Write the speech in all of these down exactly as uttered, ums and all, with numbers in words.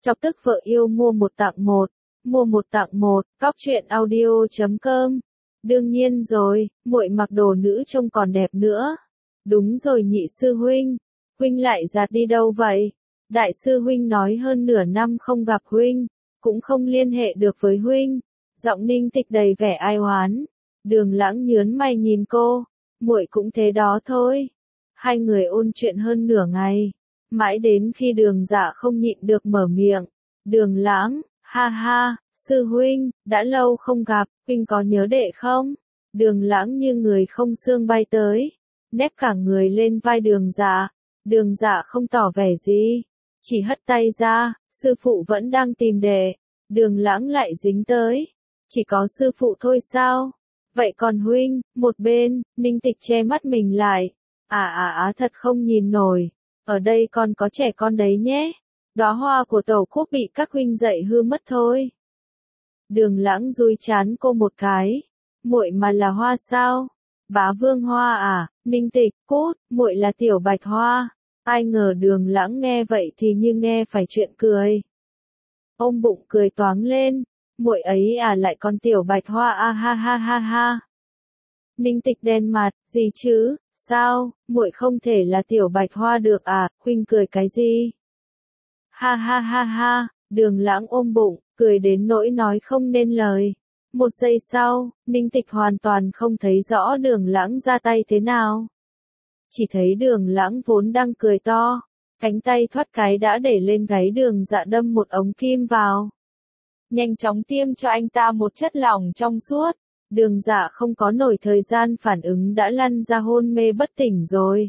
Chọc tức vợ yêu mua một tặng một, mua một tặng một, cóc truyện audio chấm com. Đương nhiên rồi, muội mặc đồ nữ trông còn đẹp nữa. Đúng rồi nhị sư huynh, huynh lại giạt đi đâu vậy? Đại sư huynh nói hơn nửa năm không gặp huynh, cũng không liên hệ được với huynh. Giọng Ninh Tịch đầy vẻ ai oán. Đường Lãng nhớn mày nhìn cô, muội cũng thế đó thôi. Hai người ôn chuyện hơn nửa ngày, mãi đến khi Đường Dạ không nhịn được mở miệng. Đường Lãng, ha ha, sư huynh, đã lâu không gặp, huynh có nhớ đệ không? Đường Lãng như người không xương bay tới, nép cả người lên vai Đường Dạ. Đường Dạ không tỏ vẻ gì, chỉ hất tay ra, sư phụ vẫn đang tìm đệ. Đường Lãng lại dính tới, chỉ có sư phụ thôi sao? Vậy còn huynh? Một bên, Ninh Tịch che mắt mình lại. À à à thật không nhìn nổi, ở đây còn có trẻ con đấy nhé. Đóa hoa của Tẩu Quốc bị các huynh dạy hư mất thôi. Đường Lãng dúi chán cô một cái. Muội mà là hoa sao? Bá Vương Hoa à? Ninh Tịch, cút, muội là Tiểu Bạch Hoa. Ai ngờ Đường Lãng nghe vậy thì như nghe phải chuyện cười. Ôm bụng cười toáng lên. Muội ấy à, lại còn Tiểu Bạch Hoa a, ha ha ha ha. Ninh Tịch đen mặt, gì chứ? Sao, muội không thể là Tiểu Bạch Hoa được à? Huynh cười cái gì? Ha ha ha ha. Đường Lãng ôm bụng, cười đến nỗi nói không nên lời. Một giây sau, Ninh Tịch hoàn toàn không thấy rõ Đường Lãng ra tay thế nào. Chỉ thấy Đường Lãng vốn đang cười to, cánh tay thoát cái đã để lên gáy Đường Dạ đâm một ống kim vào. Nhanh chóng tiêm cho anh ta một chất lỏng trong suốt. Đường Dạ không có nổi thời gian phản ứng đã lăn ra hôn mê bất tỉnh rồi.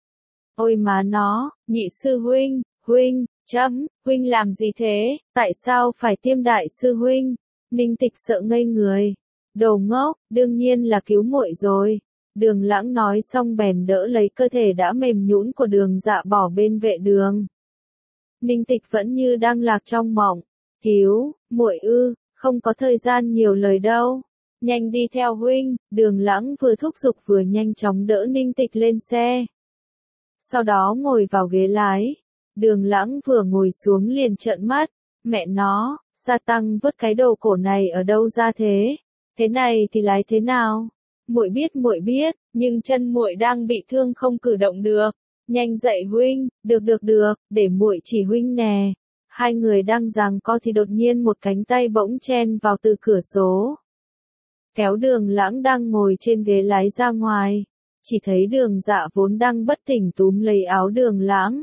Ôi má nó, nhị sư huynh, huynh, chấm, huynh làm gì thế, tại sao phải tiêm đại sư huynh? Ninh Tịch sợ ngây người. Đồ ngốc, đương nhiên là cứu muội rồi. Đường Lãng nói xong bèn đỡ lấy cơ thể đã mềm nhũn của Đường Dạ bỏ bên vệ đường. Ninh Tịch vẫn như đang lạc trong mộng. Cứu, muội ư, không có thời gian nhiều lời đâu. Nhanh đi theo huynh. Đường Lãng vừa thúc giục vừa nhanh chóng đỡ Ninh Tịch lên xe. Sau đó ngồi vào ghế lái. Đường Lãng vừa ngồi xuống liền trợn mắt. Mẹ nó, Sa Tăng vứt cái đồ cổ này ở đâu ra thế? Thế này thì lái thế nào? Muội biết muội biết, nhưng chân muội đang bị thương không cử động được. Nhanh dậy huynh, được được được, để muội chỉ huynh nè. Hai người đang giằng co thì đột nhiên một cánh tay bỗng chen vào từ cửa sổ. Kéo Đường Lãng đang ngồi trên ghế lái ra ngoài. Chỉ thấy Đường Dạ vốn đang bất tỉnh túm lấy áo Đường Lãng.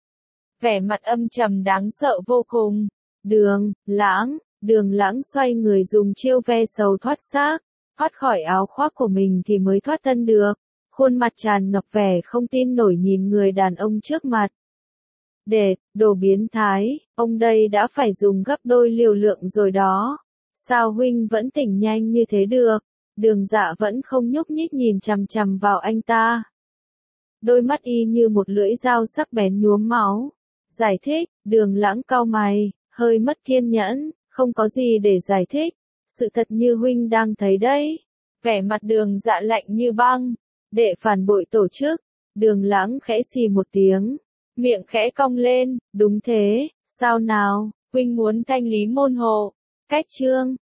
Vẻ mặt âm trầm đáng sợ vô cùng. Đường, Lãng, Đường Lãng xoay người dùng chiêu ve sầu thoát xác. Thoát khỏi áo khoác của mình thì mới thoát thân được. Khuôn mặt tràn ngập vẻ không tin nổi nhìn người đàn ông trước mặt. Đệt, đồ biến thái, ông đây đã phải dùng gấp đôi liều lượng rồi đó. Sao huynh vẫn tỉnh nhanh như thế được? Đường Dạ vẫn không nhúc nhích nhìn chằm chằm vào anh ta. Đôi mắt y như một lưỡi dao sắc bén nhuốm máu. Giải thích, Đường Lãng cau mày, hơi mất kiên nhẫn, không có gì để giải thích. Sự thật như huynh đang thấy đấy. Vẻ mặt Đường Dạ lạnh như băng. Đệ phản bội tổ chức. Đường Lãng khẽ xì một tiếng. Miệng khẽ cong lên, đúng thế, sao nào, huynh muốn thanh lý môn hộ. Cách chương